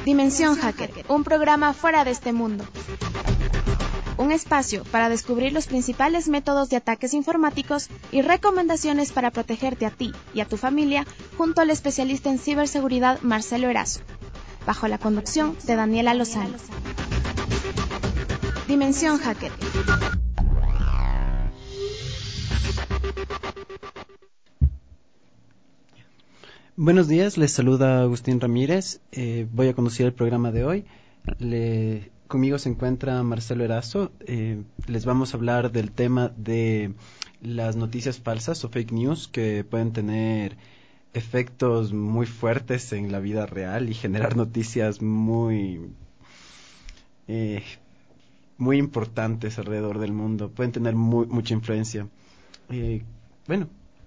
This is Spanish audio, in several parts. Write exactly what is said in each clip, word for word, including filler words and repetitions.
Dimensión Hacker, un programa fuera de este mundo. Un espacio para descubrir los principales métodos de ataques informáticos y recomendaciones para protegerte a ti y a tu familia, junto al especialista en ciberseguridad Marcelo Erazo, bajo la conducción de Daniela Lozano. Dimensión Hacker. Buenos días, les saluda Agustín Ramírez. Eh, voy a conducir el programa de hoy. Le, conmigo se encuentra Marcelo Erazo. Eh, les vamos a hablar del tema de las noticias falsas o fake news que pueden tener efectos muy fuertes en la vida real y generar noticias muy, eh, muy importantes alrededor del mundo. Pueden tener muy, mucha influencia. Eh, bueno.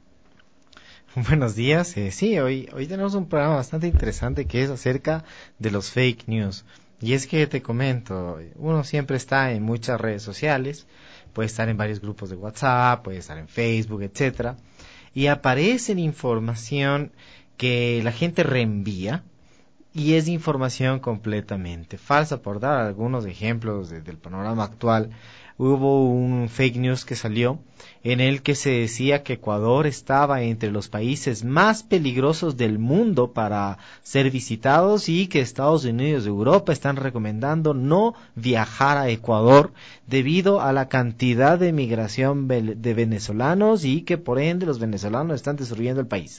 Buenos días, eh, sí, hoy, hoy tenemos un programa bastante interesante que es acerca de los fake news. Y es que te comento, uno siempre está en muchas redes sociales, puede estar en varios grupos de WhatsApp, puede estar en Facebook, etcétera, y aparece información que la gente reenvía y es información completamente falsa. Por dar algunos ejemplos de, del panorama actual, hubo un fake news que salió en el que se decía que Ecuador estaba entre los países más peligrosos del mundo para ser visitados y que Estados Unidos y Europa están recomendando no viajar a Ecuador debido a la cantidad de migración de venezolanos y que por ende los venezolanos están destruyendo el país.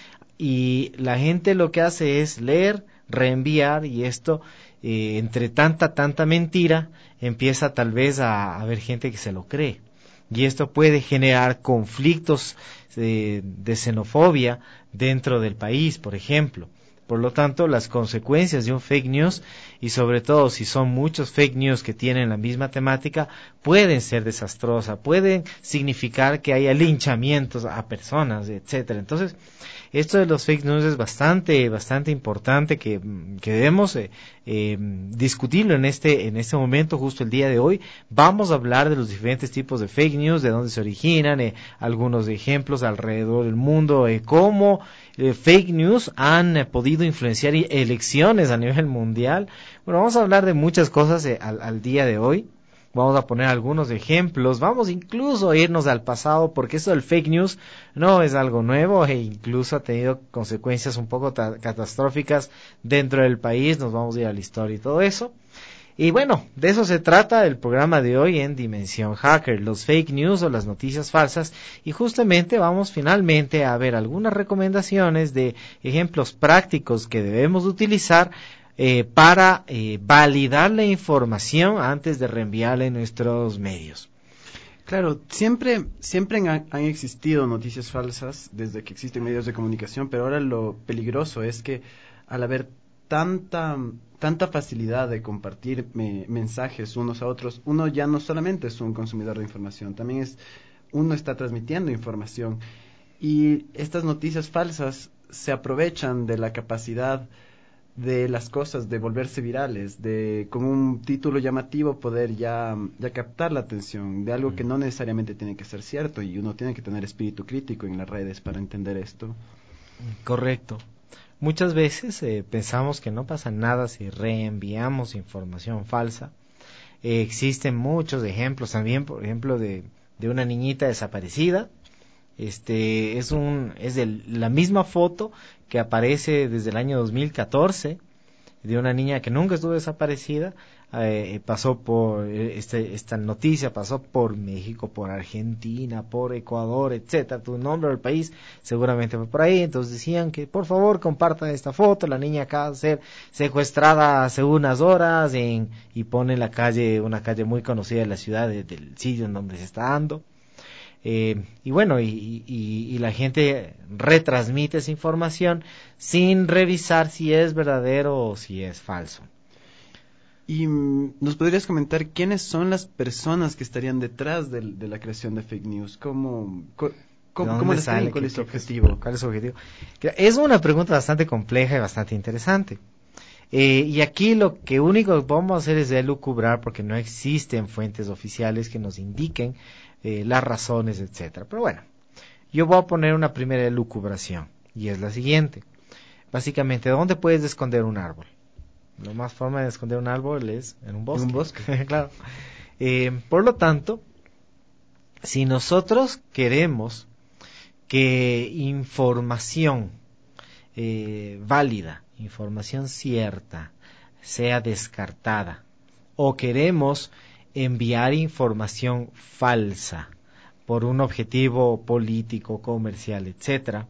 Y la gente lo que hace es leer, reenviar, y esto eh, entre tanta, tanta mentira empieza tal vez a haber gente que se lo cree. Y esto puede generar conflictos eh, de xenofobia dentro del país, por ejemplo. Por lo tanto, las consecuencias de un fake news, y sobre todo si son muchos fake news que tienen la misma temática, pueden ser desastrosas, pueden significar que haya linchamientos a personas, etcétera. Entonces, esto de los fake news es bastante, bastante importante que, que debemos eh, eh, discutirlo en este, en este momento, justo el día de hoy. Vamos a hablar de los diferentes tipos de fake news, de dónde se originan, eh, algunos ejemplos alrededor del mundo, eh, cómo eh, fake news han eh, podido influenciar elecciones a nivel mundial. Bueno, vamos a hablar de muchas cosas eh, al, al día de hoy. Vamos a poner algunos ejemplos, vamos incluso a irnos al pasado, porque eso del fake news no es algo nuevo e incluso ha tenido consecuencias un poco ta- catastróficas dentro del país. Nos vamos a ir a la historia y todo eso. Y bueno, de eso se trata el programa de hoy en Dimensión Hacker, los fake news o las noticias falsas, y justamente vamos finalmente a ver algunas recomendaciones de ejemplos prácticos que debemos utilizar Eh, para eh, validar la información antes de reenviarla en nuestros medios. Claro, siempre, siempre han, han existido noticias falsas desde que existen medios de comunicación, pero ahora lo peligroso es que al haber tanta, tanta facilidad de compartir me, mensajes unos a otros, uno ya no solamente es un consumidor de información, también es, uno está transmitiendo información, y estas noticias falsas se aprovechan de la capacidad de las cosas, de volverse virales, de con un título llamativo poder ya, ya captar la atención de algo que no necesariamente tiene que ser cierto, y uno tiene que tener espíritu crítico en las redes para entender esto. Correcto. Muchas veces eh, pensamos que no pasa nada si reenviamos información falsa. Eh, existen muchos ejemplos también, por ejemplo, de, de una niñita desaparecida. Este es un es de la misma foto que aparece desde el año dos mil catorce de una niña que nunca estuvo desaparecida. Eh, pasó por este, esta noticia pasó por México, por Argentina, por Ecuador, etcétera. Tu nombre del país seguramente fue por ahí. Entonces decían que por favor compartan esta foto. La niña acaba de ser secuestrada hace unas horas en, y pone la calle, una calle muy conocida de la ciudad, de, del sitio en donde se está dando. Eh, y bueno, y, y, y la gente retransmite esa información sin revisar si es verdadero o si es falso. ¿Y mm, nos podrías comentar quiénes son las personas que estarían detrás de, de la creación de fake news? ¿Cómo, co, cómo, cómo les sale? ¿Cuál es su objetivo? ¿Cuál es su objetivo? Es una pregunta bastante compleja y bastante interesante. Eh, y aquí lo que único que vamos a hacer es elucubrar, porque no existen fuentes oficiales que nos indiquen eh, las razones, etcétera. Pero bueno, yo voy a poner una primera elucubración, y es la siguiente. Básicamente, ¿dónde puedes esconder un árbol? Lo más forma de esconder un árbol es en un bosque. En un bosque. Claro. Eh, por lo tanto, si nosotros queremos que información eh, válida, información cierta, sea descartada, o queremos enviar información falsa por un objetivo político, comercial, etcétera,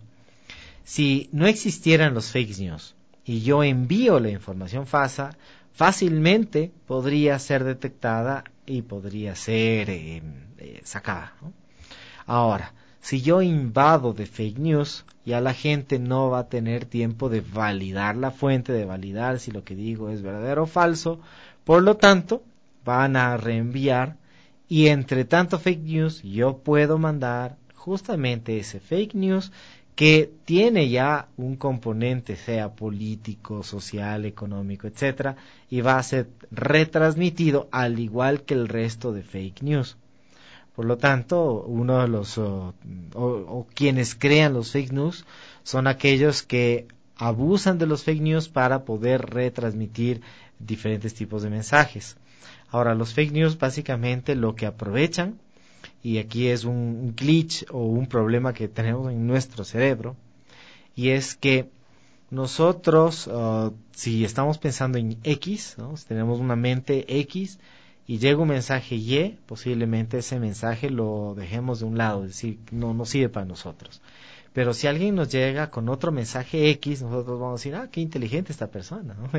si no existieran los fake news y yo envío la información falsa, fácilmente podría ser detectada y podría ser eh, eh, sacada, ¿no? Ahora, si yo invado de fake news, ya la gente no va a tener tiempo de validar la fuente, de validar si lo que digo es verdadero o falso. Por lo tanto, van a reenviar y entre tanto fake news yo puedo mandar justamente ese fake news que tiene ya un componente, sea político, social, económico, etcétera, y va a ser retransmitido al igual que el resto de fake news. Por lo tanto, uno de los o, o, o quienes crean los fake news son aquellos que abusan de los fake news para poder retransmitir diferentes tipos de mensajes. Ahora, los fake news básicamente lo que aprovechan, y aquí es un, un glitch o un problema que tenemos en nuestro cerebro, y es que nosotros, uh, si estamos pensando en X, ¿no? Si tenemos una mente X, y llega un mensaje Y, posiblemente ese mensaje lo dejemos de un lado, es decir, no nos sirve para nosotros. Pero si alguien nos llega con otro mensaje X, nosotros vamos a decir, ah, qué inteligente esta persona, ¿no?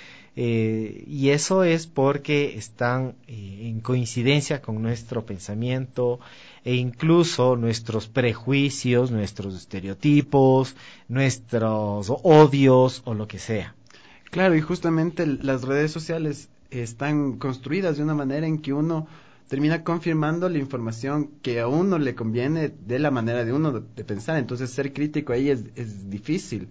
eh, y eso es porque están eh, en coincidencia con nuestro pensamiento e incluso nuestros prejuicios, nuestros estereotipos, nuestros odios o lo que sea. Claro, y justamente las redes sociales están construidas de una manera en que uno termina confirmando la información que a uno le conviene de la manera de uno de, de pensar. Entonces ser crítico ahí es, es difícil.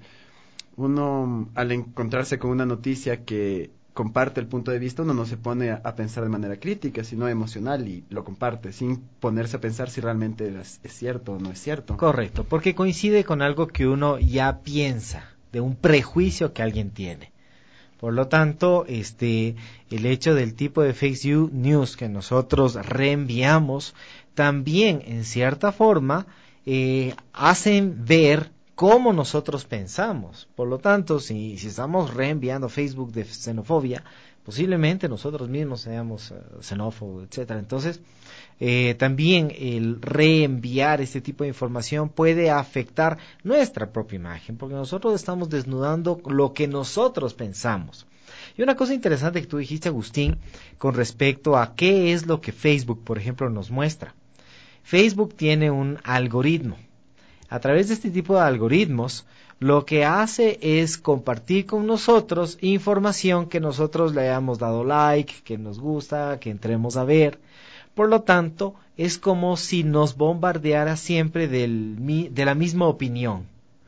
Uno al encontrarse con una noticia que comparte el punto de vista, uno no se pone a, a pensar de manera crítica, sino emocional, y lo comparte sin ponerse a pensar si realmente es, es cierto o no es cierto. Correcto, porque coincide con algo que uno ya piensa, de un prejuicio que alguien tiene. Por lo tanto, este, el hecho del tipo de fake news que nosotros reenviamos, también en cierta forma eh, hacen ver cómo nosotros pensamos. Por lo tanto, si, si estamos reenviando Facebook de xenofobia, posiblemente nosotros mismos seamos uh, xenófobos, etcétera. Entonces, eh, también el reenviar este tipo de información puede afectar nuestra propia imagen, porque nosotros estamos desnudando lo que nosotros pensamos. Y una cosa interesante que tú dijiste, Agustín, con respecto a qué es lo que Facebook, por ejemplo, nos muestra. Facebook tiene un algoritmo. A través de este tipo de algoritmos, lo que hace es compartir con nosotros información que nosotros le hayamos dado like, que nos gusta, que entremos a ver. Por lo tanto, es como si nos bombardeara siempre del, de la misma opinión.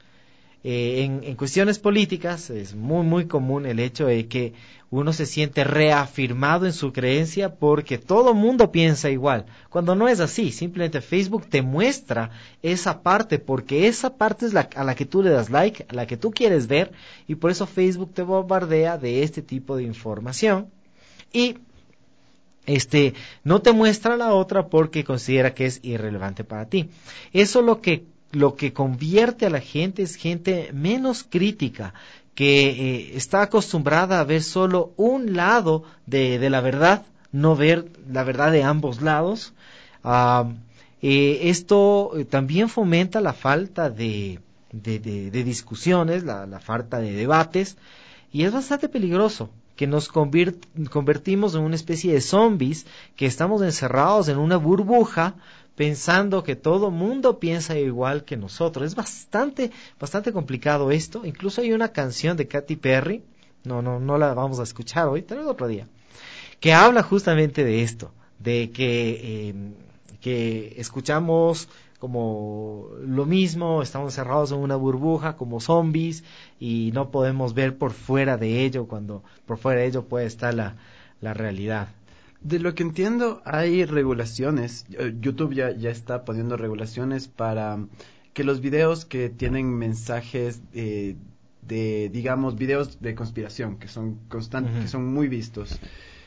Eh, en, en cuestiones políticas es muy muy común el hecho de que uno se siente reafirmado en su creencia porque todo mundo piensa igual, cuando no es así. Simplemente Facebook te muestra esa parte porque esa parte es la a la que tú le das like, a la que tú quieres ver, y por eso Facebook te bombardea de este tipo de información y este no te muestra la otra porque considera que es irrelevante para ti. Eso lo que lo que convierte a la gente es gente menos crítica, que eh, está acostumbrada a ver solo un lado de, de la verdad, no ver la verdad de ambos lados. Uh, eh, esto eh, también fomenta la falta de, de, de, de discusiones, la, la falta de debates, y es bastante peligroso que nos convirt, convertimos en una especie de zombies, que estamos encerrados en una burbuja pensando que todo mundo piensa igual que nosotros. Es bastante, bastante complicado esto. Incluso hay una canción de Katy Perry, no, no, no la vamos a escuchar hoy, tal vez otro día, que habla justamente de esto, de que, eh, que escuchamos como lo mismo, estamos encerrados en una burbuja como zombies y no podemos ver por fuera de ello, cuando por fuera de ello puede estar la, la realidad. De lo que entiendo, hay regulaciones. YouTube ya, ya está poniendo regulaciones para que los videos que tienen mensajes eh, de, digamos, videos de conspiración que son constantes, uh-huh. que son muy vistos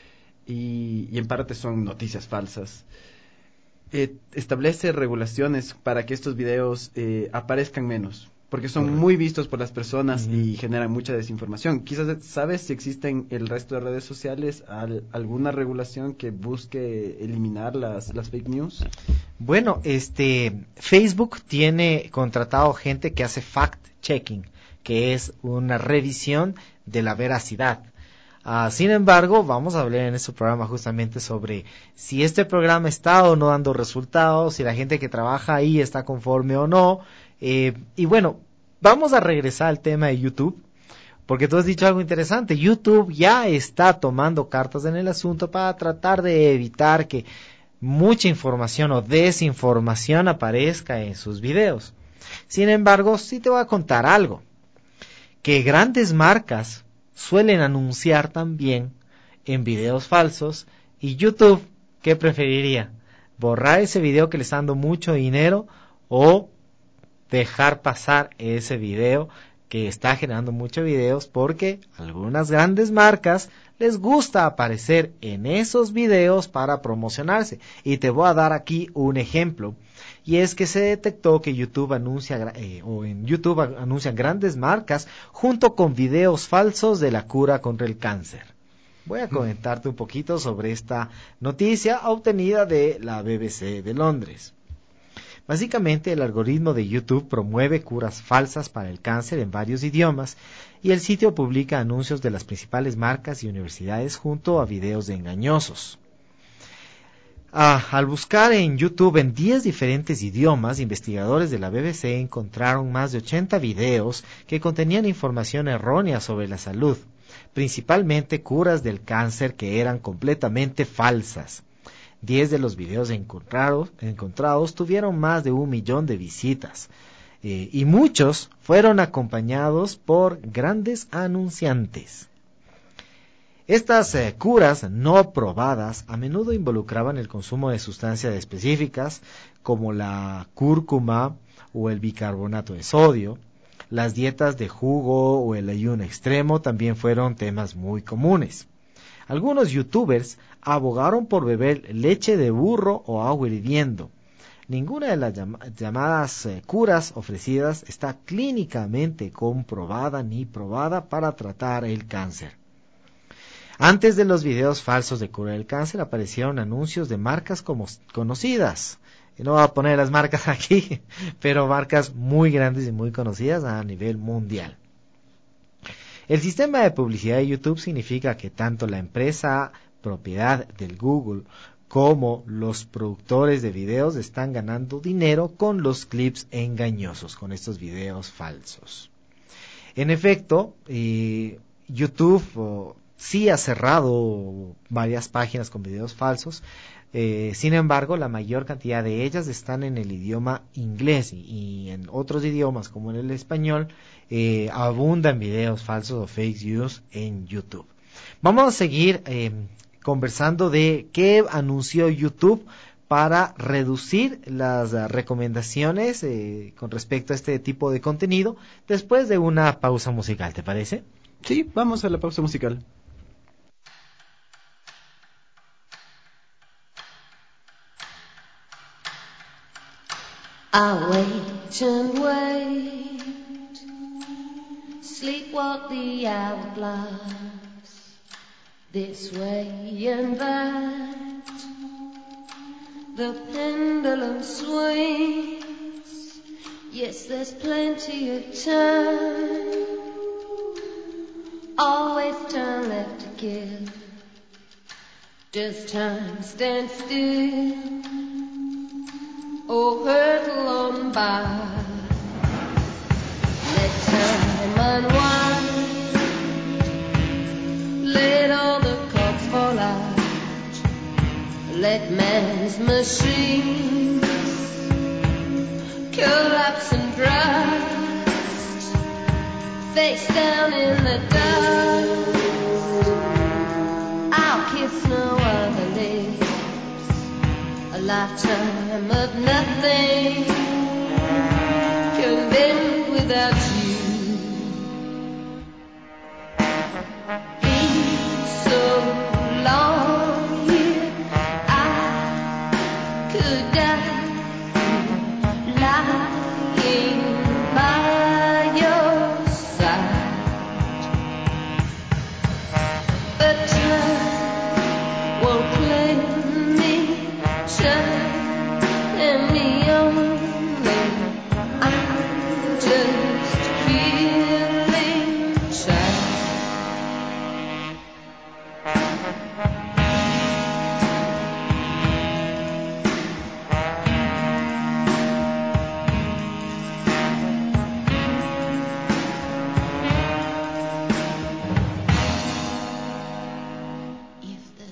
y, y en parte son noticias falsas. Eh, establece regulaciones para que estos videos eh, aparezcan menos, porque son Correcto. muy vistos por las personas uh-huh. y generan mucha desinformación. Quizás sabes si existen el resto de redes sociales al, alguna regulación que busque eliminar las, las fake news. Bueno, este Facebook tiene contratado gente que hace fact-checking, que es una revisión de la veracidad. Uh, sin embargo, vamos a hablar en este programa justamente sobre si este programa está o no dando resultados, si la gente que trabaja ahí está conforme o no. Eh, y bueno, vamos a regresar al tema de YouTube, porque tú has dicho algo interesante. YouTube ya está tomando cartas en el asunto para tratar de evitar que mucha información o desinformación aparezca en sus videos. Sin embargo, sí te voy a contar algo, que grandes marcas suelen anunciar también en videos falsos, y YouTube, ¿qué preferiría? ¿Borrar ese video que le está dando mucho dinero o dejar pasar ese video que está generando muchos videos? Porque algunas grandes marcas les gusta aparecer en esos videos para promocionarse. Y te voy a dar aquí un ejemplo. Y es que se detectó que YouTube anuncia, eh, o en YouTube anuncian grandes marcas junto con videos falsos de la cura contra el cáncer. Voy a comentarte un poquito sobre esta noticia obtenida de la B B C de Londres. Básicamente, el algoritmo de YouTube promueve curas falsas para el cáncer en varios idiomas y el sitio publica anuncios de las principales marcas y universidades junto a videos de engañosos. Ah, al buscar en YouTube en diez diferentes idiomas, investigadores de la B B C encontraron más de ochenta videos que contenían información errónea sobre la salud, principalmente curas del cáncer que eran completamente falsas. Diez de los videos encontrados, encontrados tuvieron más de un millón de visitas, eh, y muchos fueron acompañados por grandes anunciantes. Estas eh, curas no probadas a menudo involucraban el consumo de sustancias específicas como la cúrcuma o el bicarbonato de sodio. Las dietas de jugo o el ayuno extremo también fueron temas muy comunes. Algunos youtubers abogaron por beber leche de burro o agua hirviendo. Ninguna de las llam- llamadas eh, curas ofrecidas está clínicamente comprobada ni probada para tratar el cáncer. Antes de los videos falsos de cura del cáncer aparecieron anuncios de marcas como conocidas. Y no voy a poner las marcas aquí, pero marcas muy grandes y muy conocidas a nivel mundial. El sistema de publicidad de YouTube significa que tanto la empresa propiedad del Google como los productores de videos están ganando dinero con los clips engañosos, con estos videos falsos. En efecto, eh, YouTube oh, sí ha cerrado varias páginas con videos falsos. Eh, sin embargo, la mayor cantidad de ellas están en el idioma inglés y, y en otros idiomas como en el español eh, abundan videos falsos o fake news en YouTube. Vamos a seguir eh, conversando de qué anunció YouTube para reducir las uh, recomendaciones eh, con respecto a este tipo de contenido después de una pausa musical, ¿te parece? Sí, vamos a la pausa musical. I wait and wait, sleepwalk the hourglass, this way and that, the pendulum swings, yes there's plenty of time, always turn left to give, does time stand still? Oh, hurtle on by. Let time unwind. Let all the cords fall out. Let man's machines collapse and rust. Face down in the dust. I'll kiss no other lips. A lifetime of nothing, condemned without you.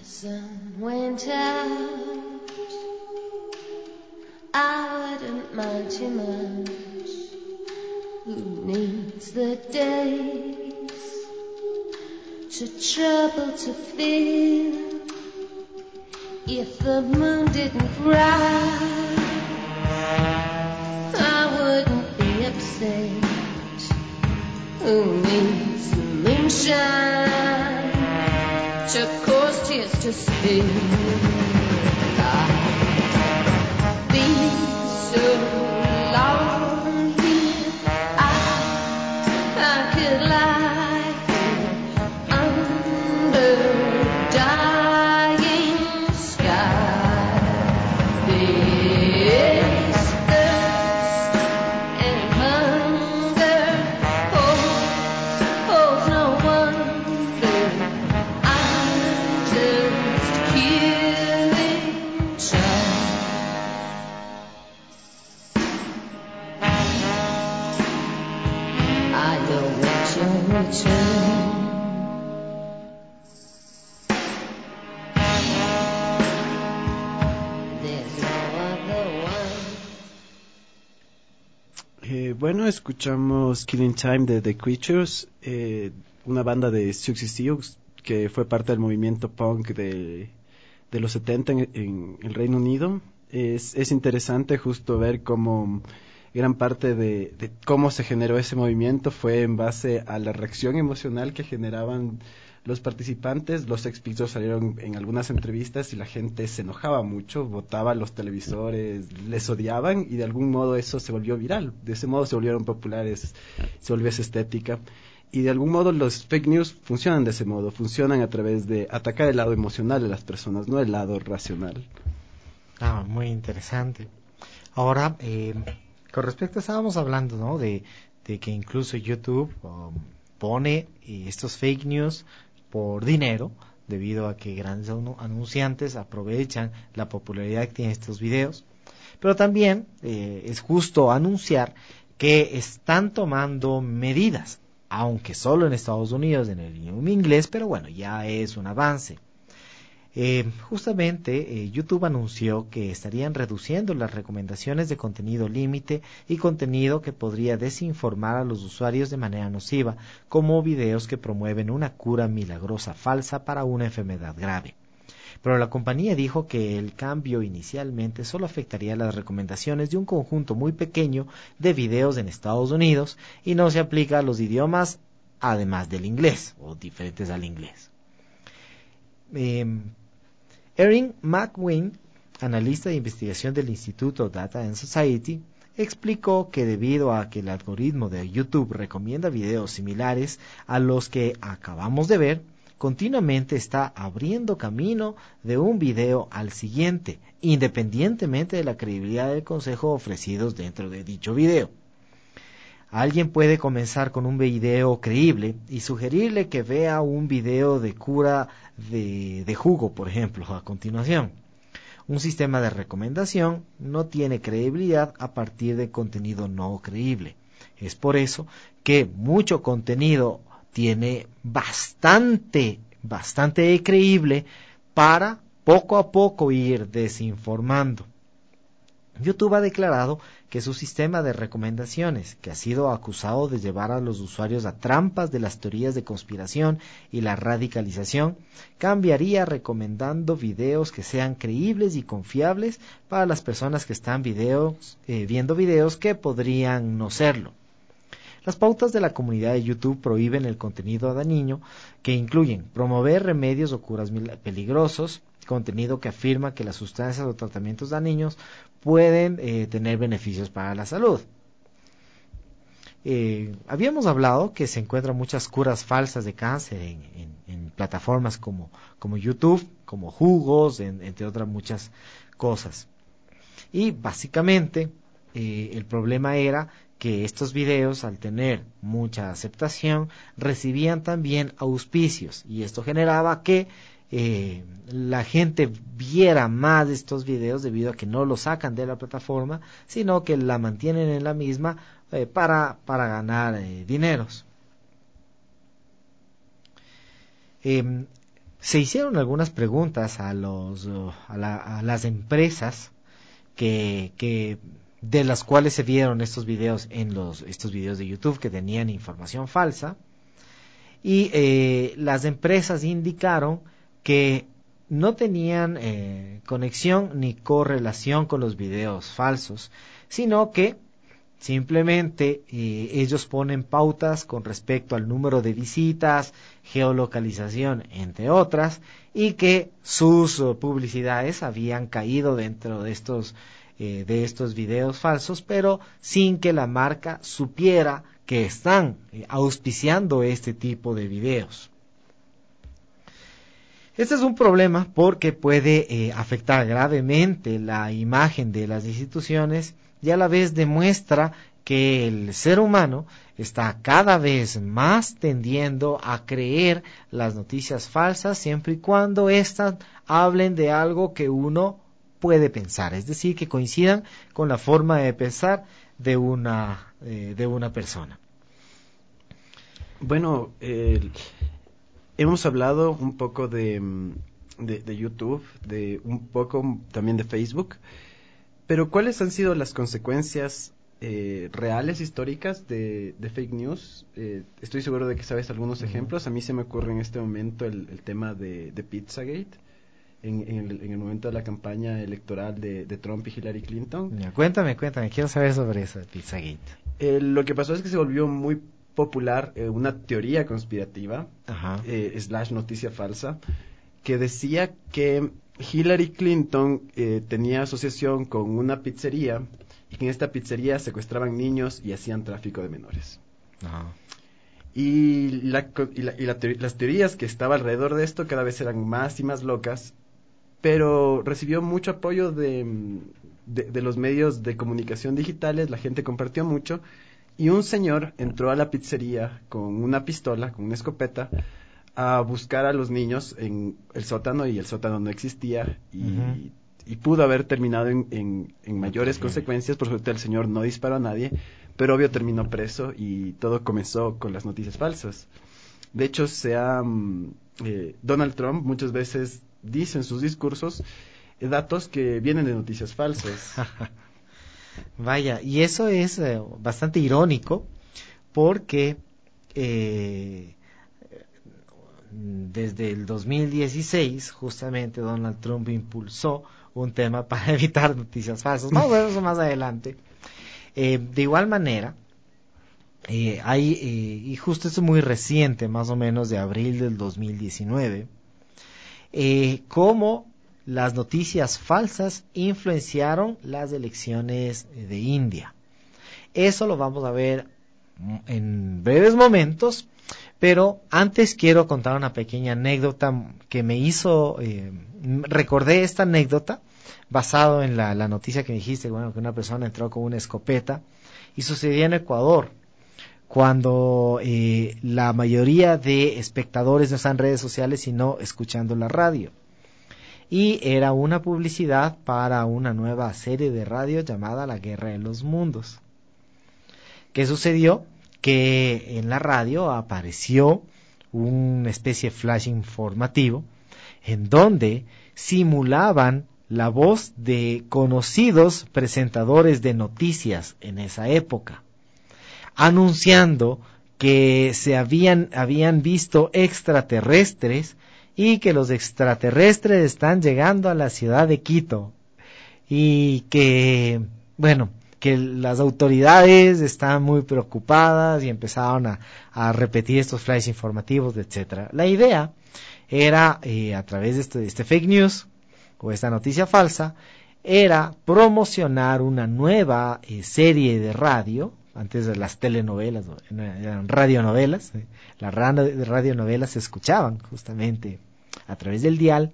sun went out, I wouldn't mind too much. Who needs the days to trouble to feel if the moon didn't rise? I wouldn't be upset. Who needs the moonshine to cause tears to spill? I'd be so lonely I, I could lie here under dying sky. This thirst and hunger holds, holds no wonder. I'm just killing time. I don't want your return. There's no other one. Eh, bueno, escuchamos Killing Time de The Creatures, eh, una banda de Siouxsie Sioux que fue parte del movimiento punk de, de los setenta en, en el Reino Unido. Es, es interesante justo ver cómo gran parte de, de cómo se generó ese movimiento fue en base a la reacción emocional que generaban los participantes. Los Sex Pistols salieron en algunas entrevistas y la gente se enojaba mucho, botaba los televisores, les odiaban y de algún modo eso se volvió viral. De ese modo se volvieron populares, se volvió esa estética. Y de algún modo los fake news funcionan de ese modo, funcionan a través de atacar el lado emocional de las personas, no el lado racional. Ah, muy interesante. Ahora, eh, con respecto, estábamos hablando, ¿no? De, de que incluso YouTube um, pone eh, estos fake news por dinero, debido a que grandes anu- anunciantes aprovechan la popularidad que tienen estos videos. Pero también eh, es justo anunciar que están tomando medidas, aunque solo en Estados Unidos, en el idioma inglés, pero bueno, ya es un avance. Eh, justamente eh, YouTube anunció que estarían reduciendo las recomendaciones de contenido límite y contenido que podría desinformar a los usuarios de manera nociva, como videos que promueven una cura milagrosa falsa para una enfermedad grave. Pero la compañía dijo que el cambio inicialmente solo afectaría las recomendaciones de un conjunto muy pequeño de videos en Estados Unidos y no se aplica a los idiomas además del inglés o diferentes al inglés. Eh, Erin McQueen, analista de investigación del Instituto Data and Society, explicó que debido a que el algoritmo de YouTube recomienda videos similares a los que acabamos de ver, continuamente está abriendo camino de un video al siguiente, independientemente de la credibilidad del consejo ofrecidos dentro de dicho video. Alguien puede comenzar con un video creíble y sugerirle que vea un video de cura de, de jugo, por ejemplo, a continuación. Un sistema de recomendación no tiene credibilidad a partir de contenido no creíble. Es por eso que mucho contenido tiene bastante, bastante creíble para poco a poco ir desinformando. YouTube ha declarado que su sistema de recomendaciones, que ha sido acusado de llevar a los usuarios a trampas de las teorías de conspiración y la radicalización, cambiaría recomendando videos que sean creíbles y confiables para las personas que están videos, eh, viendo videos que podrían no serlo. Las pautas de la comunidad de YouTube prohíben el contenido dañino que incluyen promover remedios o curas peligrosos, contenido que afirma que las sustancias o tratamientos dañinos pueden eh, tener beneficios para la salud. Eh, habíamos hablado que se encuentran muchas curas falsas de cáncer en, en, en plataformas como, como YouTube, como jugos, en, entre otras muchas cosas. Y básicamente eh, el problema era que estos videos, al tener mucha aceptación, recibían también auspicios, y esto generaba que eh, la gente viera más estos videos debido a que no los sacan de la plataforma, sino que la mantienen en la misma eh, para, para ganar eh, dineros. Eh, se hicieron algunas preguntas a los a, la, a las empresas que, que de las cuales se vieron estos videos en los estos videos de YouTube que tenían información falsa, y eh, las empresas indicaron que no tenían eh, conexión ni correlación con los videos falsos, sino que simplemente eh, ellos ponen pautas con respecto al número de visitas, geolocalización, entre otras, y que sus uh, publicidades habían caído dentro de estos eh, de estos videos falsos, pero sin que la marca supiera que están eh, auspiciando este tipo de videos. Este es un problema porque puede eh, afectar gravemente la imagen de las instituciones y a la vez demuestra que el ser humano está cada vez más tendiendo a creer las noticias falsas siempre y cuando éstas hablen de algo que uno puede pensar, es decir, que coincidan con la forma de pensar de una, eh, de una persona. Bueno, eh, hemos hablado un poco de, de, de YouTube, de un poco también de Facebook, pero ¿cuáles han sido las consecuencias eh, reales, históricas de, de fake news? Eh, estoy seguro de que sabes algunos uh-huh. ejemplos. A mí se me ocurre en este momento el, el tema de, de Pizzagate, en, en, el, en el momento de la campaña electoral de, de Trump y Hillary Clinton. Ya, cuéntame, cuéntame, quiero saber sobre eso de Pizzagate. Eh, lo que pasó es que se volvió muy popular eh, una teoría conspirativa, uh-huh. eh, slash noticia falsa, que decía que Hillary Clinton eh, tenía asociación con una pizzería y que en esta pizzería secuestraban niños y hacían tráfico de menores. Uh-huh. Y, la, y, la, y la teor- las teorías que estaba alrededor de esto cada vez eran más y más locas, pero recibió mucho apoyo de, de, de los medios de comunicación digitales, la gente compartió mucho, y un señor entró a la pizzería con una pistola, con una escopeta, a buscar a los niños en el sótano, y el sótano no existía, y, uh-huh. y pudo haber terminado en, en, en mayores okay. consecuencias. Por suerte el señor no disparó a nadie, pero obvio terminó preso, y todo comenzó con las noticias falsas. De hecho, se ha, eh, Donald Trump muchas veces dice en sus discursos eh, datos que vienen de noticias falsas. Vaya, y eso es eh, bastante irónico porque eh, desde el dos mil dieciséis justamente Donald Trump impulsó un tema para evitar noticias falsas. Vamos a ver eso más adelante. Eh, de igual manera, eh, hay, eh, y justo esto es muy reciente, más o menos de abril del dos mil diecinueve, eh, cómo las noticias falsas influenciaron las elecciones de India. Eso lo vamos a ver en breves momentos, pero antes quiero contar una pequeña anécdota que me hizo, eh, recordé esta anécdota basado en la, la noticia que dijiste, bueno, que una persona entró con una escopeta, y sucedía en Ecuador, cuando eh, la mayoría de espectadores no están en redes sociales sino escuchando la radio. Y era una publicidad para una nueva serie de radio llamada La Guerra de los Mundos. ¿Qué sucedió? Que en la radio apareció una especie de flash informativo en donde simulaban la voz de conocidos presentadores de noticias en esa época, anunciando que se habían, habían visto extraterrestres y que los extraterrestres están llegando a la ciudad de Quito y que, bueno, que las autoridades están muy preocupadas y empezaron a, a repetir estos flashes informativos, etcétera. La idea era, eh, a través de este, de este fake news o esta noticia falsa, era promocionar una nueva eh, serie de radio. Antes de las telenovelas, eran radionovelas, ¿eh? Las radionovelas se escuchaban justamente a través del dial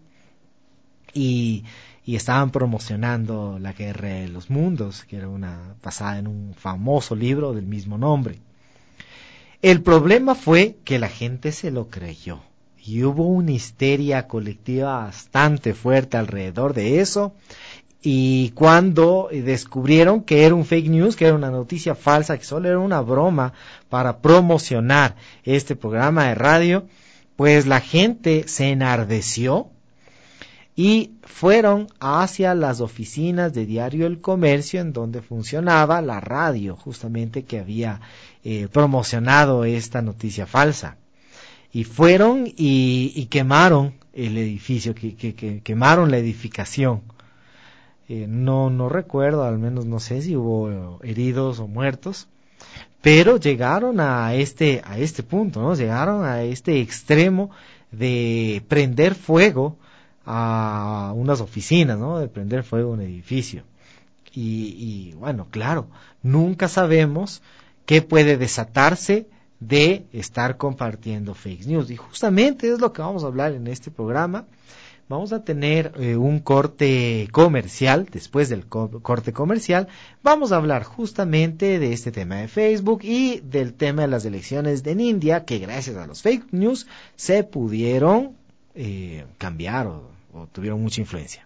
y, y estaban promocionando La Guerra de los Mundos, que era una basada en un famoso libro del mismo nombre. El problema fue que la gente se lo creyó y hubo una histeria colectiva bastante fuerte alrededor de eso. Y cuando descubrieron que era un fake news, que era una noticia falsa, que solo era una broma para promocionar este programa de radio, pues la gente se enardeció y fueron hacia las oficinas de Diario El Comercio, en donde funcionaba la radio, justamente que había eh, promocionado esta noticia falsa. Y fueron y, y quemaron el edificio, que, que, que quemaron la edificación. Eh, no, no recuerdo, al menos no sé si hubo heridos o muertos, pero llegaron a este, a este punto, ¿no? Llegaron a este extremo de prender fuego a unas oficinas, ¿no? De prender fuego a un edificio. Y, y bueno, claro, nunca sabemos qué puede desatarse de estar compartiendo fake news. Y justamente es lo que vamos a hablar en este programa. Vamos a tener eh, un corte comercial. Después del co- corte comercial vamos a hablar justamente de este tema de Facebook y del tema de las elecciones en India, que gracias a los fake news se pudieron eh, cambiar o, o tuvieron mucha influencia.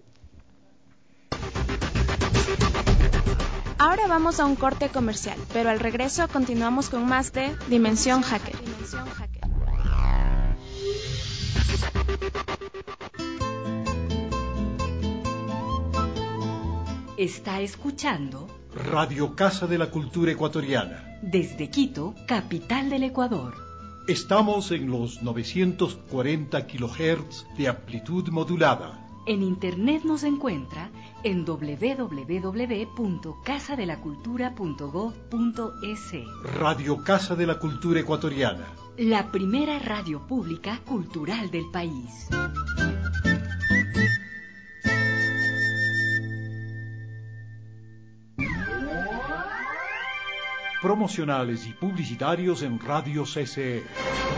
Ahora vamos a un corte comercial, pero al regreso continuamos con más de Dimensión Hacker. Está escuchando Radio Casa de la Cultura Ecuatoriana. desde Quito, capital del Ecuador. Estamos en los novecientos cuarenta kilohertz de amplitud modulada. En internet nos encuentra en doble u doble u doble u punto casa de la cultura punto gob punto es. Radio Casa de la Cultura Ecuatoriana. La primera radio pública cultural del país. Promocionales y publicitarios en Radio C C E.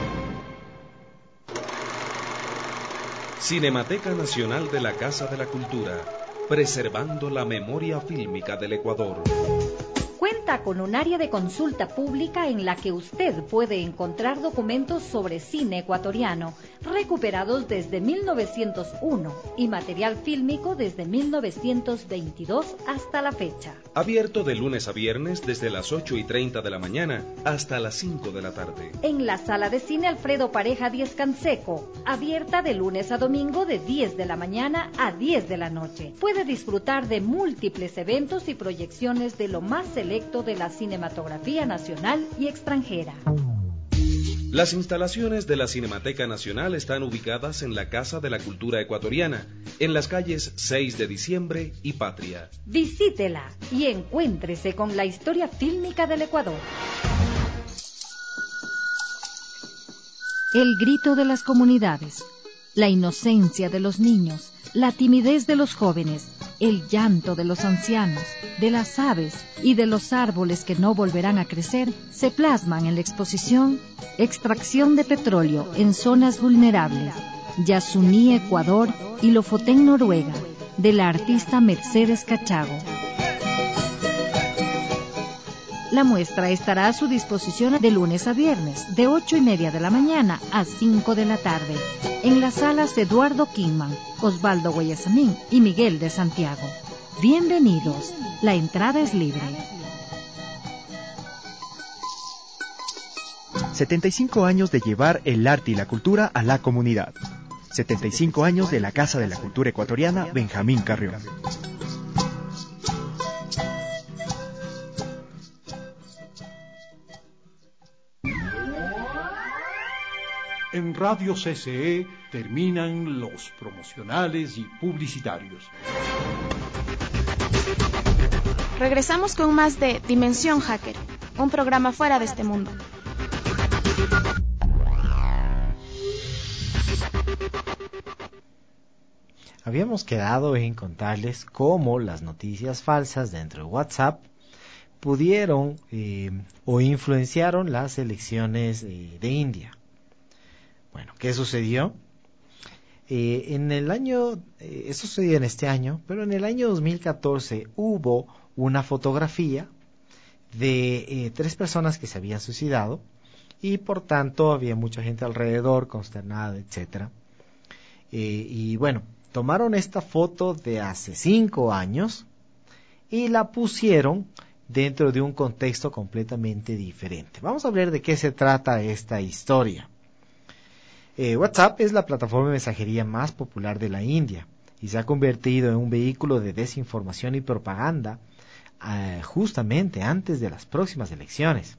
Cinemateca Nacional de la Casa de la Cultura, preservando la memoria fílmica del Ecuador. Cuenta con un área de consulta pública en la que usted puede encontrar documentos sobre cine ecuatoriano, recuperados desde mil novecientos uno y material fílmico desde mil novecientos veintidós hasta la fecha. Abierto de lunes a viernes desde las ocho y treinta de la mañana hasta las cinco de la tarde. En la sala de cine Alfredo Pareja Díez Canseco, abierta de lunes a domingo de diez de la mañana a diez de la noche. Puede disfrutar de múltiples eventos y proyecciones de lo más selecto de la cinematografía nacional y extranjera. Las instalaciones de la Cinemateca Nacional están ubicadas en la Casa de la Cultura Ecuatoriana, en las calles seis de diciembre y Patria. Visítela y encuéntrese con la historia fílmica del Ecuador. El grito de las comunidades, la inocencia de los niños, la timidez de los jóvenes, el llanto de los ancianos, de las aves y de los árboles que no volverán a crecer, se plasman en la exposición Extracción de petróleo en zonas vulnerables, Yasuní, Ecuador y Lofoten, Noruega, de la artista Mercedes Cachago. La muestra estará a su disposición de lunes a viernes, de ocho y media de la mañana a cinco de la tarde, en las salas Eduardo Kingman, Osvaldo Guayasamín y Miguel de Santiago. Bienvenidos, la entrada es libre. setenta y cinco años de llevar el arte y la cultura a la comunidad. setenta y cinco años de la Casa de la Cultura Ecuatoriana Benjamín Carrión. En Radio C C E terminan los promocionales y publicitarios. Regresamos con más de Dimensión Hacker, un programa fuera de este mundo. Habíamos quedado en contarles cómo las noticias falsas dentro de WhatsApp pudieron eh, o influenciaron las elecciones eh, de India. Bueno, ¿qué sucedió? Eh, en el año, eh, eso sucedió en este año, pero en el año dos mil catorce hubo una fotografía de eh, tres personas que se habían suicidado y por tanto había mucha gente alrededor, consternada, etcétera. Eh, y bueno, tomaron esta foto de hace cinco años y la pusieron dentro de un contexto completamente diferente. Vamos a ver de qué se trata esta historia. Eh, WhatsApp es la plataforma de mensajería más popular de la India y se ha convertido en un vehículo de desinformación y propaganda eh, justamente antes de las próximas elecciones.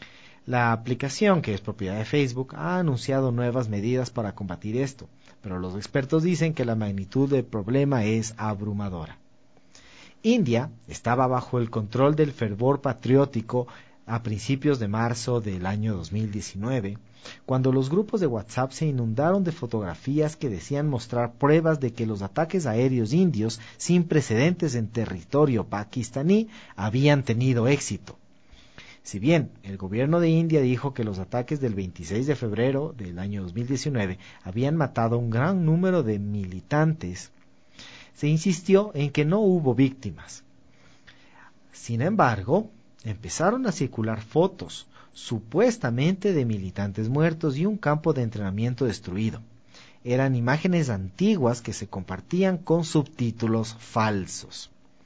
La aplicación, que es propiedad de Facebook, ha anunciado nuevas medidas para combatir esto, pero los expertos dicen que la magnitud del problema es abrumadora. India estaba bajo el control del fervor patriótico a principios de marzo del año dos mil diecinueve, cuando los grupos de WhatsApp se inundaron de fotografías que decían mostrar pruebas de que los ataques aéreos indios sin precedentes en territorio pakistaní habían tenido éxito. Si bien el gobierno de India dijo que los ataques del veintiséis de febrero del año dos mil diecinueve habían matado a un gran número de militantes, se insistió en que no hubo víctimas. Sin embargo, empezaron a circular fotos, supuestamente de militantes muertos y un campo de entrenamiento destruido. Eran imágenes antiguas que se compartían con subtítulos falsos.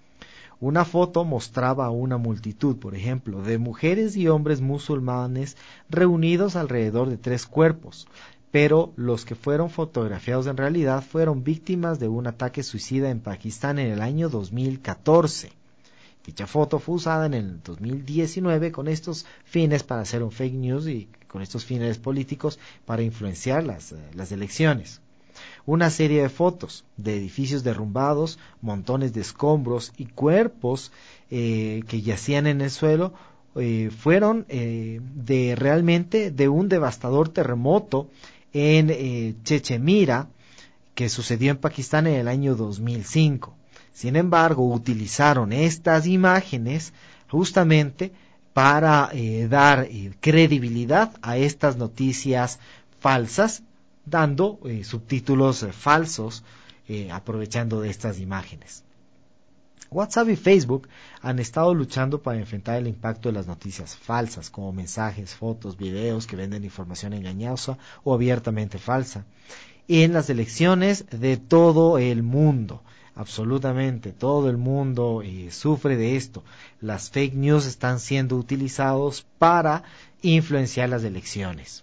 Una foto mostraba a una multitud, por ejemplo, de mujeres y hombres musulmanes reunidos alrededor de tres cuerpos, pero los que fueron fotografiados en realidad fueron víctimas de un ataque suicida en Pakistán en el año dos mil catorce. Dicha foto fue usada en el dos mil diecinueve con estos fines para hacer un fake news y con estos fines políticos para influenciar las, las elecciones. Una serie de fotos de edificios derrumbados, montones de escombros y cuerpos eh, que yacían en el suelo eh, fueron eh, de realmente de un devastador terremoto en eh, Chechemira que sucedió en Pakistán en el año dos mil cinco. Sin embargo, utilizaron estas imágenes justamente para eh, dar eh, credibilidad a estas noticias falsas, dando eh, subtítulos eh, falsos, eh, aprovechando de estas imágenes. WhatsApp y Facebook han estado luchando para enfrentar el impacto de las noticias falsas, como mensajes, fotos, videos que venden información engañosa o abiertamente falsa, en las elecciones de todo el mundo. Absolutamente todo el mundo eh, sufre de esto. Las fake news están siendo utilizados para influenciar las elecciones.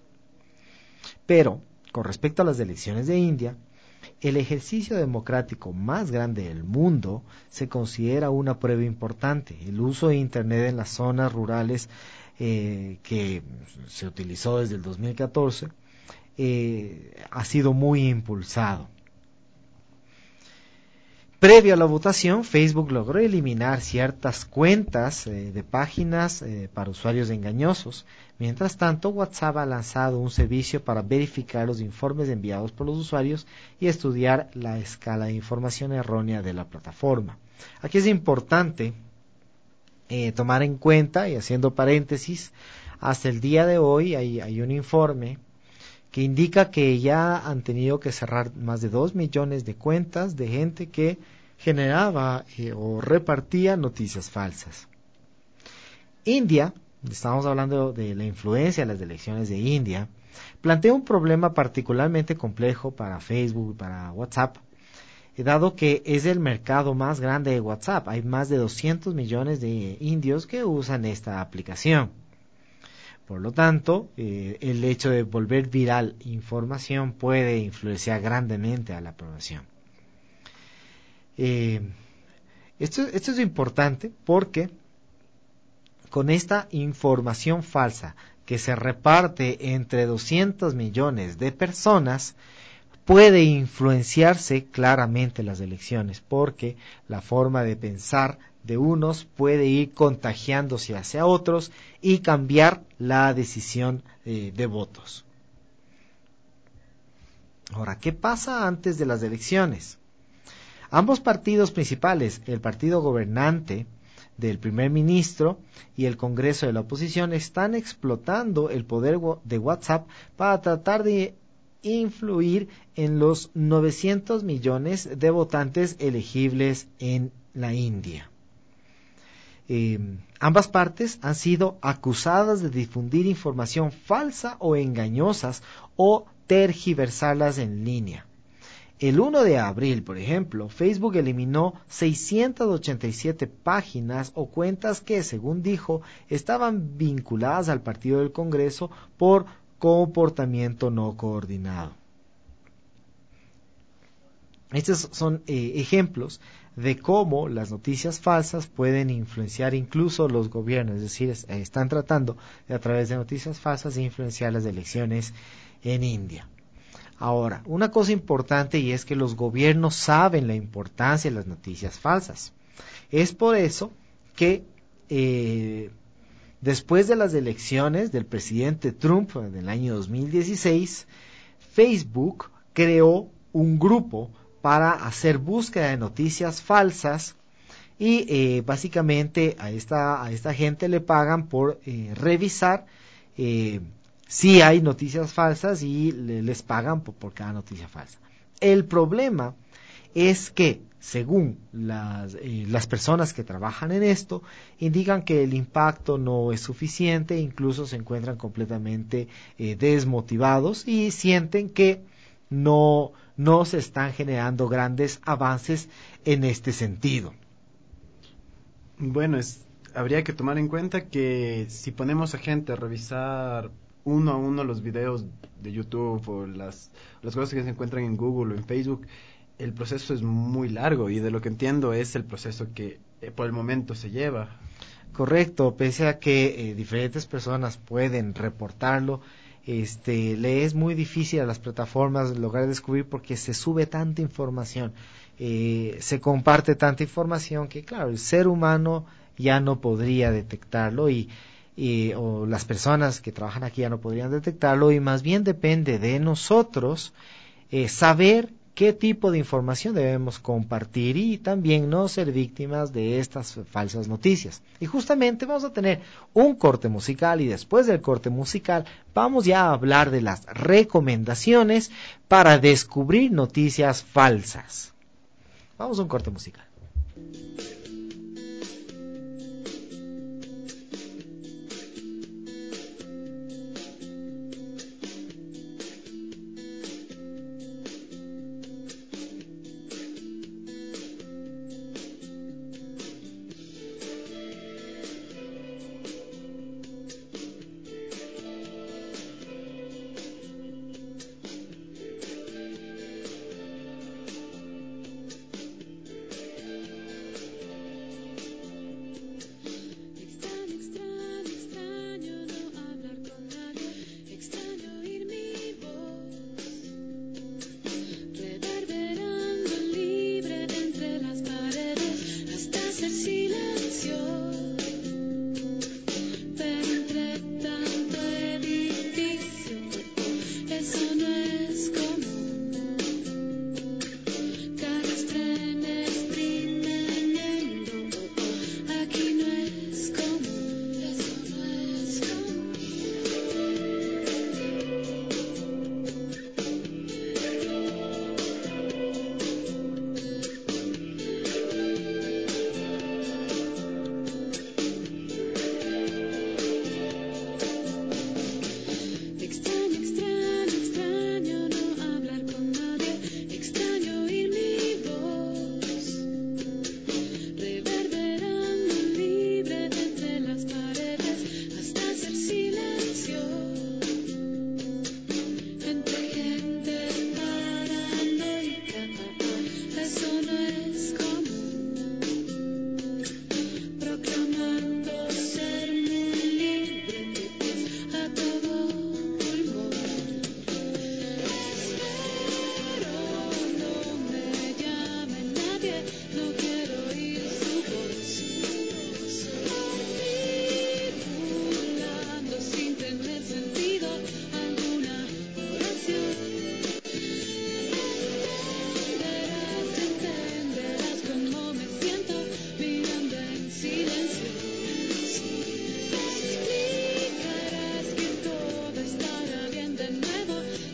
Pero, con respecto a las elecciones de India, el ejercicio democrático más grande del mundo se considera una prueba importante. El uso de Internet en las zonas rurales eh, que se utilizó desde el dos mil catorce eh, ha sido muy impulsado. Previo a la votación, Facebook logró eliminar ciertas cuentas eh, de páginas eh, para usuarios engañosos. Mientras tanto, WhatsApp ha lanzado un servicio para verificar los informes enviados por los usuarios y estudiar la escala de información errónea de la plataforma. Aquí es importante eh, tomar en cuenta, y haciendo paréntesis, hasta el día de hoy hay, hay un informe que indica que ya han tenido que cerrar más de dos millones de cuentas de gente que generaba eh, o repartía noticias falsas. India, estamos hablando de la influencia de las elecciones de India, plantea un problema particularmente complejo para Facebook y para WhatsApp, eh, dado que es el mercado más grande de WhatsApp. Hay más de doscientos millones de indios que usan esta aplicación. Por lo tanto, eh, el hecho de volver viral información puede influenciar grandemente a la población. Eh, esto, esto es importante porque con esta información falsa que se reparte entre doscientos millones de personas, puede influenciarse claramente las elecciones, porque la forma de pensar de unos puede ir contagiándose hacia otros y cambiar la decisión eh, de votos. Ahora, ¿qué pasa antes de las elecciones? Ambos partidos principales, el partido gobernante del primer ministro y el Congreso de la oposición, están explotando el poder de WhatsApp para tratar de influir en los novecientos millones de votantes elegibles en la India. Eh, ambas partes han sido acusadas de difundir información falsa o engañosas o tergiversarlas en línea. El uno de abril, por ejemplo, Facebook eliminó seiscientas ochenta y siete páginas o cuentas que, según dijo, estaban vinculadas al partido del Congreso por comportamiento no coordinado. Estos son eh, ejemplos de cómo las noticias falsas pueden influenciar incluso los gobiernos, es decir, es, eh, están tratando de, a través de noticias falsas de influenciar las elecciones en India. Ahora, una cosa importante y es que los gobiernos saben la importancia de las noticias falsas. Es por eso que eh, después de las elecciones del presidente Trump en el año dos mil dieciséis, Facebook creó un grupo para hacer búsqueda de noticias falsas y eh, básicamente a esta, a esta gente le pagan por eh, revisar eh, si hay noticias falsas y le, les pagan por, por cada noticia falsa. El problema es que según las, eh, las personas que trabajan en esto, indican que el impacto no es suficiente, incluso se encuentran completamente eh, desmotivados y sienten que no no se están generando grandes avances en este sentido. Bueno, es, habría que tomar en cuenta que si ponemos a gente a revisar uno a uno los videos de YouTube o las, las cosas que se encuentran en Google o en Facebook, el proceso es muy largo y de lo que entiendo es el proceso que eh, por el momento se lleva. Correcto, pese a que eh, diferentes personas pueden reportarlo, Este, le es muy difícil a las plataformas lograr descubrir porque se sube tanta información, eh, se comparte tanta información que claro, el ser humano ya no podría detectarlo y, y o las personas que trabajan aquí ya no podrían detectarlo y más bien depende de nosotros eh, saber qué tipo de información debemos compartir y también no ser víctimas de estas falsas noticias. Y justamente vamos a tener un corte musical y después del corte musical vamos ya a hablar de las recomendaciones para descubrir noticias falsas. Vamos a un corte musical.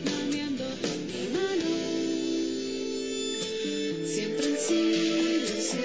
Siempre en silencio.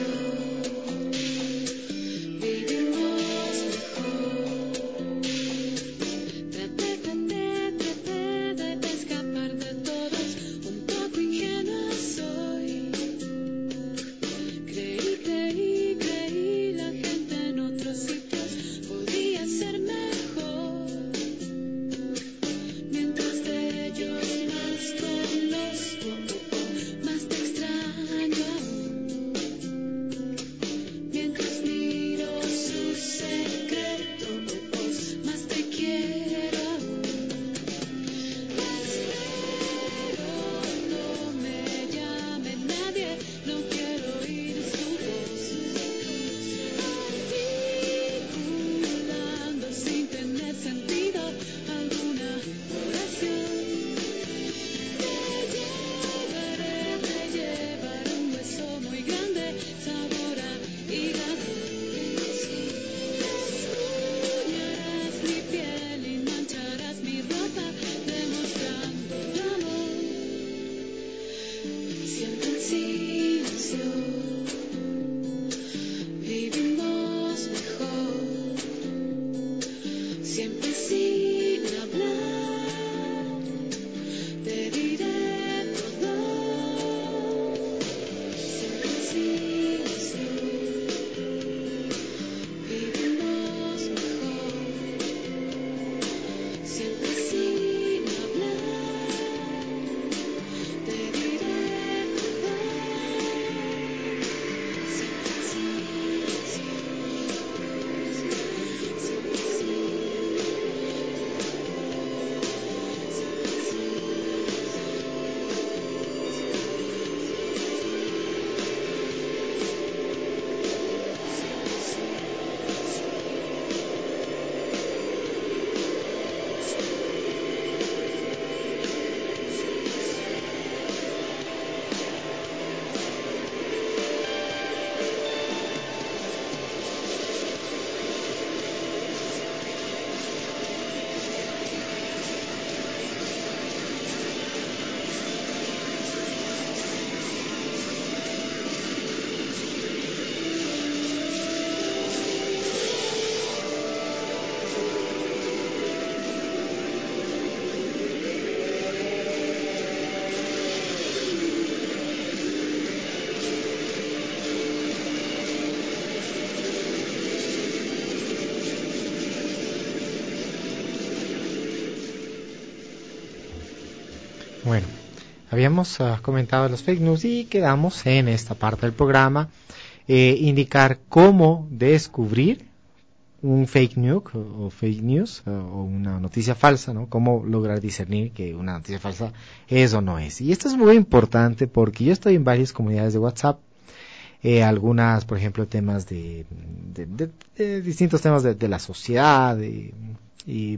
Bueno, habíamos uh, comentado los fake news y quedamos en esta parte del programa eh, indicar cómo descubrir un fake news o, o fake news o, o una noticia falsa, ¿no? Cómo lograr discernir que una noticia falsa es o no es. Y esto es muy importante porque yo estoy en varias comunidades de WhatsApp. Eh, algunas, por ejemplo, temas de, de, de, de distintos temas de, de la sociedad de, y,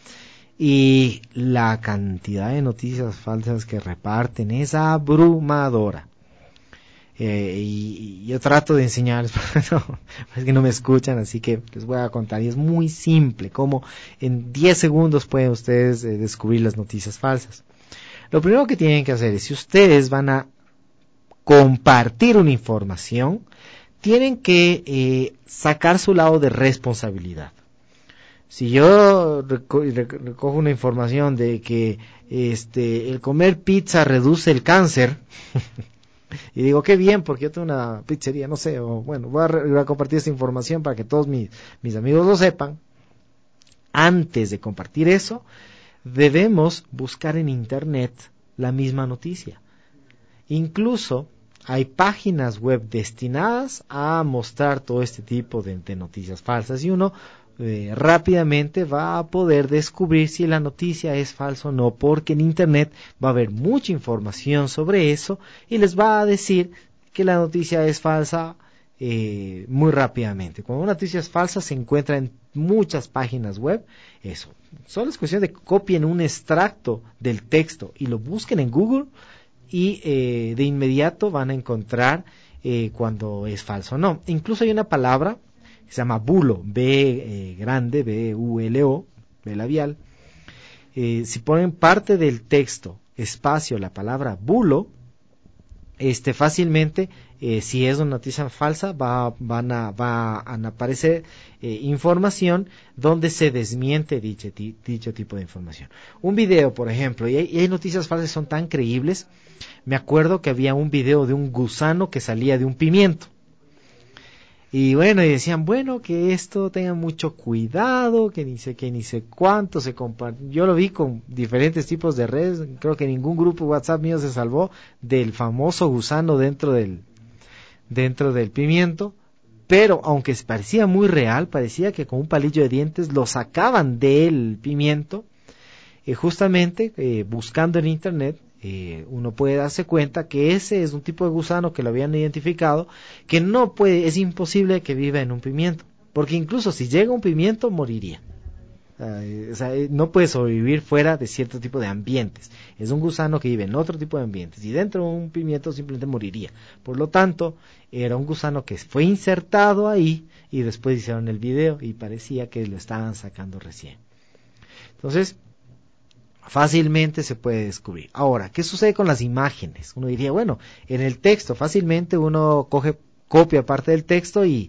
y la cantidad de noticias falsas que reparten es abrumadora. Eh, y, y yo trato de enseñarles, pero no, es que no me escuchan, así que les voy a contar. Y es muy simple, como en diez segundos pueden ustedes eh, descubrir las noticias falsas. Lo primero que tienen que hacer es, si ustedes van a compartir una información, tienen que eh, sacar su lado de responsabilidad. Si yo reco recojo una información de que este el comer pizza reduce el cáncer y digo qué bien porque yo tengo una pizzería, no sé, o bueno, voy a, voy a compartir esta información para que todos mis, mis amigos lo sepan. Antes de compartir eso, debemos buscar en internet la misma noticia. Incluso hay páginas web destinadas a mostrar todo este tipo de, de noticias falsas y uno eh, rápidamente va a poder descubrir si la noticia es falsa o no, porque en internet va a haber mucha información sobre eso y les va a decir que la noticia es falsa eh, muy rápidamente. Cuando una noticia es falsa se encuentra en muchas páginas web. Eso, solo es cuestión de que copien un extracto del texto y lo busquen en Google y eh, de inmediato van a encontrar eh, cuando es falso o no. Incluso hay una palabra que se llama bulo, B eh, grande, B U L O, B labial. Eh, si ponen parte del texto, espacio, la palabra bulo, este fácilmente, eh, si es una noticia falsa, va, van a, va a aparecer eh, información donde se desmiente dicho, dicho tipo de información. Un video, por ejemplo, y hay, y hay noticias falsas que son tan creíbles. Me acuerdo que había un video de un gusano que salía de un pimiento. Y bueno, y decían, bueno, que esto tenga mucho cuidado, que ni sé qué, ni sé cuánto se comparte. Yo lo vi con diferentes tipos de redes, creo que ningún grupo WhatsApp mío se salvó del famoso gusano dentro del, dentro del pimiento. Pero aunque parecía muy real, parecía que con un palillo de dientes lo sacaban del pimiento. Eh, justamente, eh, buscando en internet, Eh, uno puede darse cuenta que ese es un tipo de gusano que lo habían identificado, que no puede, es imposible que viva en un pimiento, porque incluso si llega un pimiento moriría. Uh, o sea, no puede sobrevivir fuera de cierto tipo de ambientes. Es un gusano que vive en otro tipo de ambientes y dentro de un pimiento simplemente moriría. Por lo tanto, era un gusano que fue insertado ahí y después hicieron el video y parecía que lo estaban sacando recién. Entonces, fácilmente se puede descubrir. Ahora, ¿qué sucede con las imágenes? Uno diría, bueno, en el texto fácilmente uno coge, copia parte del texto y,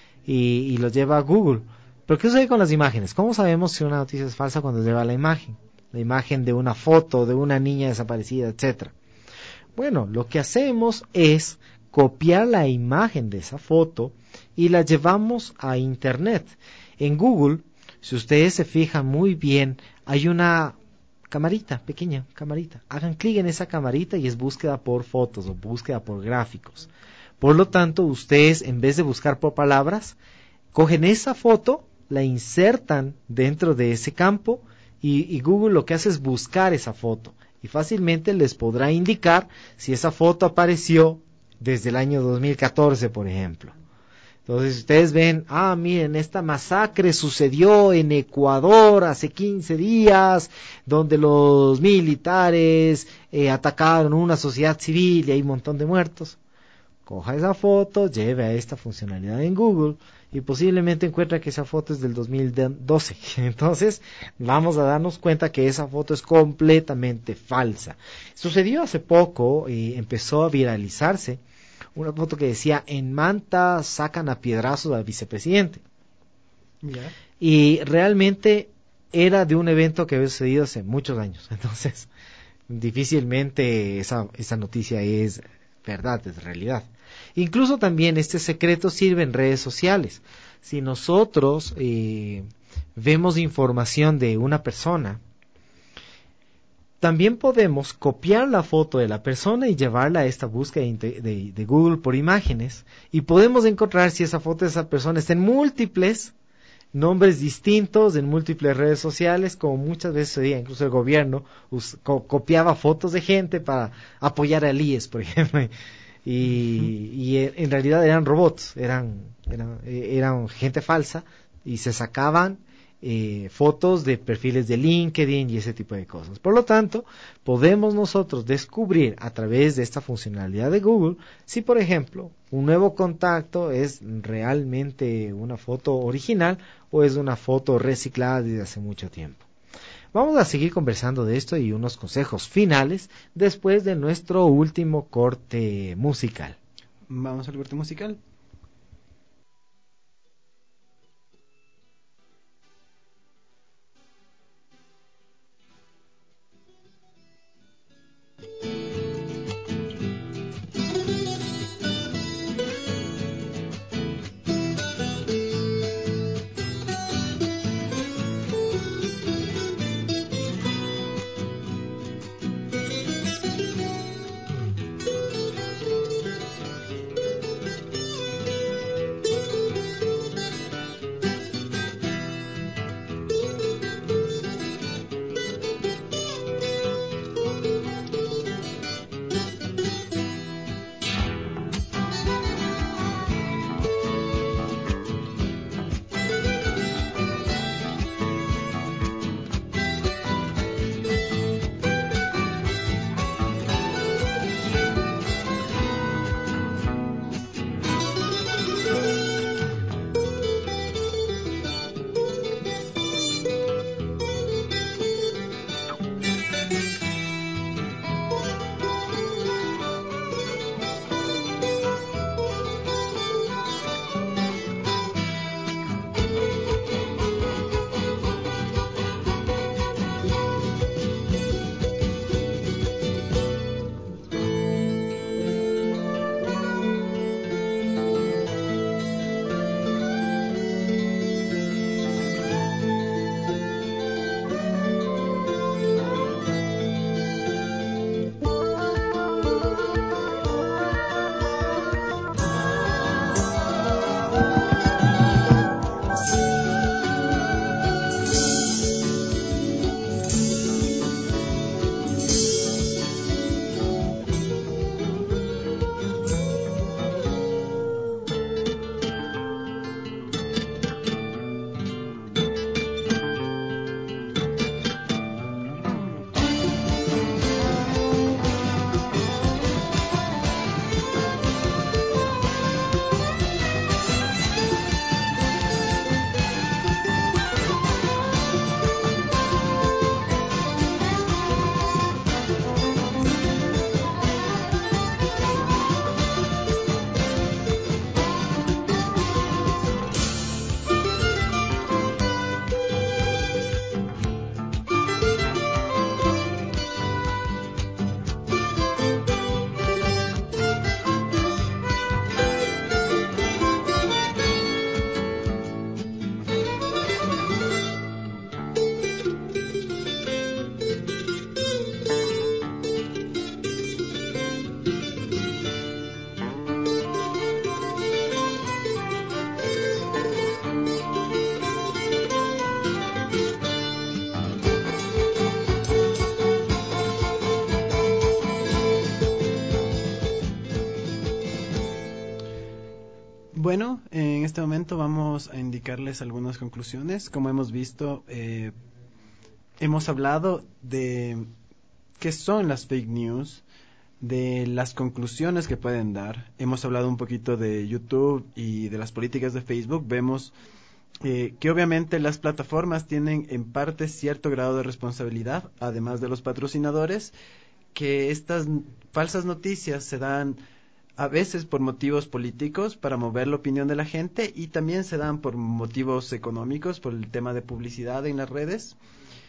y, y lo lleva a Google. Pero ¿qué sucede con las imágenes? ¿Cómo sabemos si una noticia es falsa cuando lleva la imagen? La imagen de una foto, de una niña desaparecida, etcétera. Bueno, lo que hacemos es copiar la imagen de esa foto y la llevamos a internet. En Google, si ustedes se fijan muy bien, hay una camarita, pequeña camarita. Hagan clic en esa camarita y es búsqueda por fotos o búsqueda por gráficos. Por lo tanto, ustedes en vez de buscar por palabras, cogen esa foto, la insertan dentro de ese campo y, y Google lo que hace es buscar esa foto y fácilmente les podrá indicar si esa foto apareció desde el año dos mil catorce, por ejemplo. Entonces ustedes ven, ah, miren, esta masacre sucedió en Ecuador hace quince días, donde los militares eh, atacaron una sociedad civil y hay un montón de muertos. Coja esa foto, lleve a esta funcionalidad en Google y posiblemente encuentra que esa foto es del dos mil doce. Entonces vamos a darnos cuenta que esa foto es completamente falsa. Sucedió hace poco y empezó a viralizarse una foto que decía, en Manta sacan a piedrazos al vicepresidente. Yeah. Y realmente era de un evento que había sucedido hace muchos años. Entonces, difícilmente esa, esa noticia es verdad, es realidad. Incluso también este secreto sirve en redes sociales. Si nosotros eh, vemos información de una persona, también podemos copiar la foto de la persona y llevarla a esta búsqueda de, de, de Google por imágenes, y podemos encontrar si esa foto de esa persona está en múltiples nombres distintos, en múltiples redes sociales, como muchas veces se diga. Incluso el gobierno us, co, copiaba fotos de gente para apoyar al I E S, por ejemplo, y, y en realidad eran robots, eran, eran, eran gente falsa, y se sacaban Eh, fotos de perfiles de LinkedIn y ese tipo de cosas. Por lo tanto, podemos nosotros descubrir a través de esta funcionalidad de Google si, por ejemplo, un nuevo contacto es realmente una foto original o es una foto reciclada desde hace mucho tiempo. Vamos a seguir conversando de esto y unos consejos finales después de nuestro último corte musical. Vamos al corte musical. Bueno, en este momento vamos a indicarles algunas conclusiones. Como hemos visto, eh, hemos hablado de qué son las fake news, de las conclusiones que pueden dar. Hemos hablado un poquito de YouTube y de las políticas de Facebook. Vemos eh, que obviamente las plataformas tienen en parte cierto grado de responsabilidad, además de los patrocinadores, que estas falsas noticias se dan a veces por motivos políticos para mover la opinión de la gente, y también se dan por motivos económicos, por el tema de publicidad en las redes.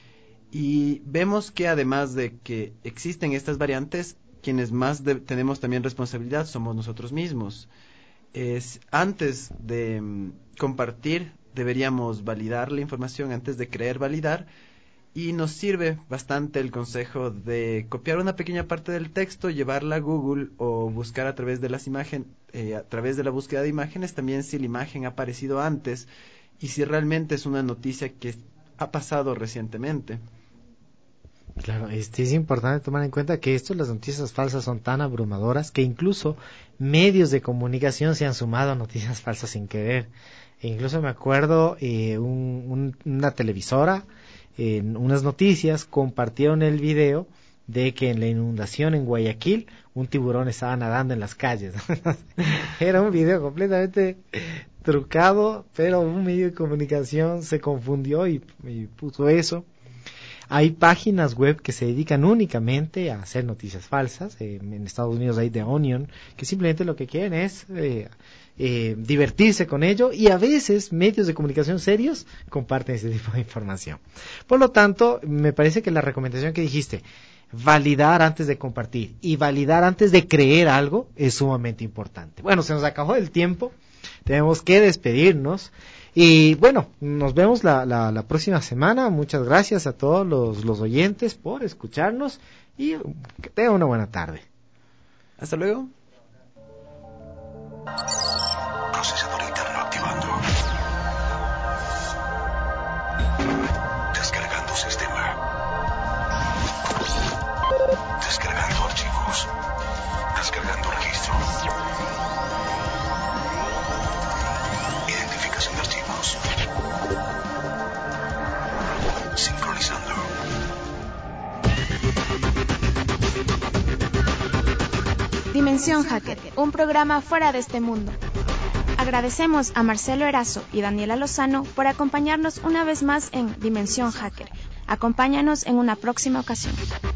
Y vemos que además de que existen estas variantes, quienes más de, tenemos también responsabilidad somos nosotros mismos. Es, antes de um, compartir, deberíamos validar la información, antes de creer validar, y nos sirve bastante el consejo de copiar una pequeña parte del texto, llevarla a Google o buscar a través de las imágenes, eh, a través de la búsqueda de imágenes también si la imagen ha aparecido antes y si realmente es una noticia que ha pasado recientemente. Claro, este es importante tomar en cuenta que esto, las noticias falsas son tan abrumadoras que incluso medios de comunicación se han sumado a noticias falsas sin querer. E incluso me acuerdo eh, un, un, una televisora en unas noticias compartieron el video de que en la inundación en Guayaquil un tiburón estaba nadando en las calles. Era un video completamente trucado, pero un medio de comunicación se confundió y, y puso eso. Hay páginas web que se dedican únicamente a hacer noticias falsas. Eh, en Estados Unidos hay The Onion, que simplemente lo que quieren es eh, eh, divertirse con ello, y a veces medios de comunicación serios comparten ese tipo de información. Por lo tanto, me parece que la recomendación que dijiste, validar antes de compartir y validar antes de creer algo, es sumamente importante. Bueno, se nos acabó el tiempo, tenemos que despedirnos. Y bueno, nos vemos la, la, la próxima semana. Muchas gracias a todos los, los oyentes por escucharnos y que tengan una buena tarde. Hasta luego. Procesador interno activando. Descargando sistema. Descargando archivos. Descargando registro. Identificación de archivos. Sincronizando. Dimensión Hacker, un programa fuera de este mundo. Agradecemos a Marcelo Erazo y Daniela Lozano por acompañarnos una vez más en Dimensión Hacker. Acompáñanos en una próxima ocasión.